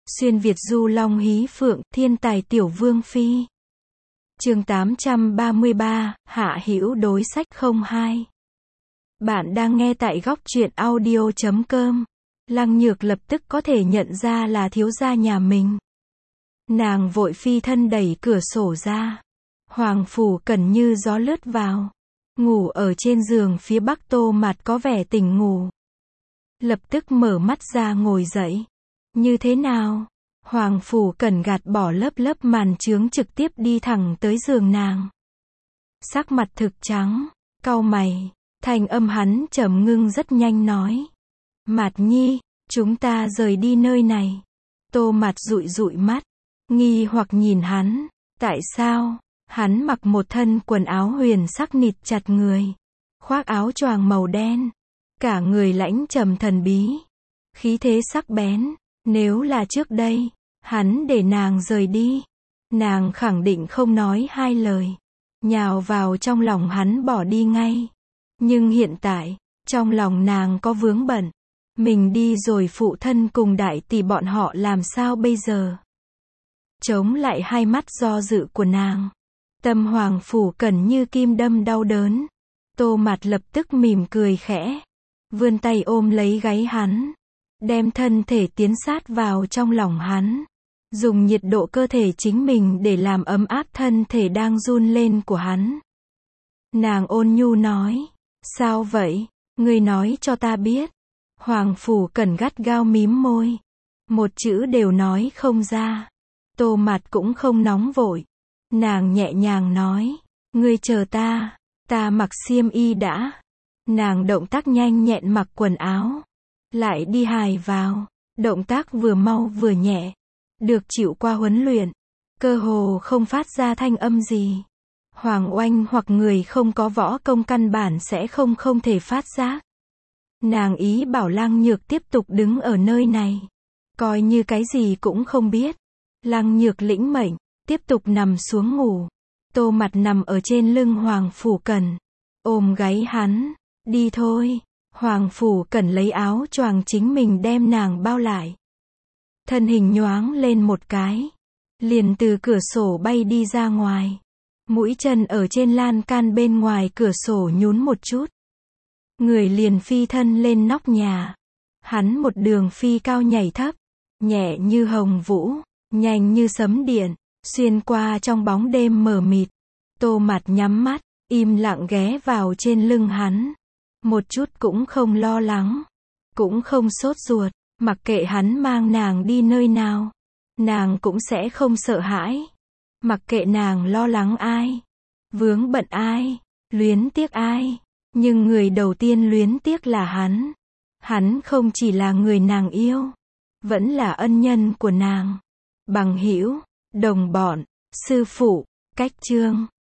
Xuyên Việt du long hí phượng, thiên tài tiểu vương phi. Chương 833, Hạ Hữu đối sách 02. Bạn đang nghe tại góc truyện audio.com. Lăng Nhược lập tức có thể nhận ra là thiếu gia nhà mình. Nàng vội phi thân đẩy cửa sổ ra. Hoàng Phủ Cẩn như gió lướt vào. Ngủ ở trên giường phía bắc Tô Mạt có vẻ tỉnh ngủ. Lập tức mở mắt ra ngồi dậy. Như thế nào? Hoàng Phủ Cẩn gạt bỏ lớp màn chướng trực tiếp đi thẳng tới giường nàng. Sắc mặt thực trắng, cau mày, thanh âm hắn trầm ngưng rất nhanh nói. Mạt nhi, chúng ta rời đi nơi này. Tô Mạt dụi dụi mắt, nghi hoặc nhìn hắn. Tại sao? Hắn mặc một thân quần áo huyền sắc nịt chặt người, khoác áo choàng màu đen, cả người lãnh trầm thần bí, khí thế sắc bén. Nếu là trước đây, hắn để nàng rời đi, nàng khẳng định không nói hai lời, nhào vào trong lòng hắn bỏ đi ngay. Nhưng hiện tại, trong lòng nàng có vướng bận. Mình đi rồi phụ thân cùng đại tỷ bọn họ làm sao bây giờ? Chống lại hai mắt do dự của nàng, tâm Hoàng Phủ Cẩn như kim đâm đau đớn. Tô Mạt lập tức mỉm cười khẽ, vươn tay ôm lấy gáy hắn, đem thân thể tiến sát vào trong lòng hắn, dùng nhiệt độ cơ thể chính mình để làm ấm áp thân thể đang run lên của hắn. Nàng ôn nhu nói, sao vậy? Ngươi nói cho ta biết. Hoàng Phủ Cẩn gắt gao mím môi, một chữ đều nói không ra. Tô Mạt cũng không nóng vội, nàng nhẹ nhàng nói, ngươi chờ ta, ta mặc xiêm y đã. Nàng động tác nhanh nhẹn mặc quần áo, lại đi hài vào, động tác vừa mau vừa nhẹ, được chịu qua huấn luyện, cơ hồ không phát ra thanh âm gì. Hoàng Oanh hoặc người không có võ công căn bản sẽ không thể phát giác. Nàng ý bảo Lăng Nhược tiếp tục đứng ở nơi này, coi như cái gì cũng không biết. Lăng Nhược lĩnh mệnh, tiếp tục nằm xuống ngủ. Tô Mạt nằm ở trên lưng Hoàng Phủ Cẩn, ôm gáy hắn, đi thôi. Hoàng Phủ Cẩn lấy áo choàng chính mình đem nàng bao lại. Thân hình nhoáng lên một cái, liền từ cửa sổ bay đi ra ngoài. Mũi chân ở trên lan can bên ngoài cửa sổ nhún một chút, người liền phi thân lên nóc nhà. Hắn một đường phi cao nhảy thấp, nhẹ như hồng vũ, nhanh như sấm điện, xuyên qua trong bóng đêm mờ mịt. Tô Mạt nhắm mắt, im lặng ghé vào trên lưng hắn, một chút cũng không lo lắng, cũng không sốt ruột, mặc kệ hắn mang nàng đi nơi nào, nàng cũng sẽ không sợ hãi. Mặc kệ nàng lo lắng ai, vướng bận ai, luyến tiếc ai, nhưng người đầu tiên luyến tiếc là hắn. Hắn không chỉ là người nàng yêu, vẫn là ân nhân của nàng, bằng hữu, đồng bọn, sư phụ, cách chương.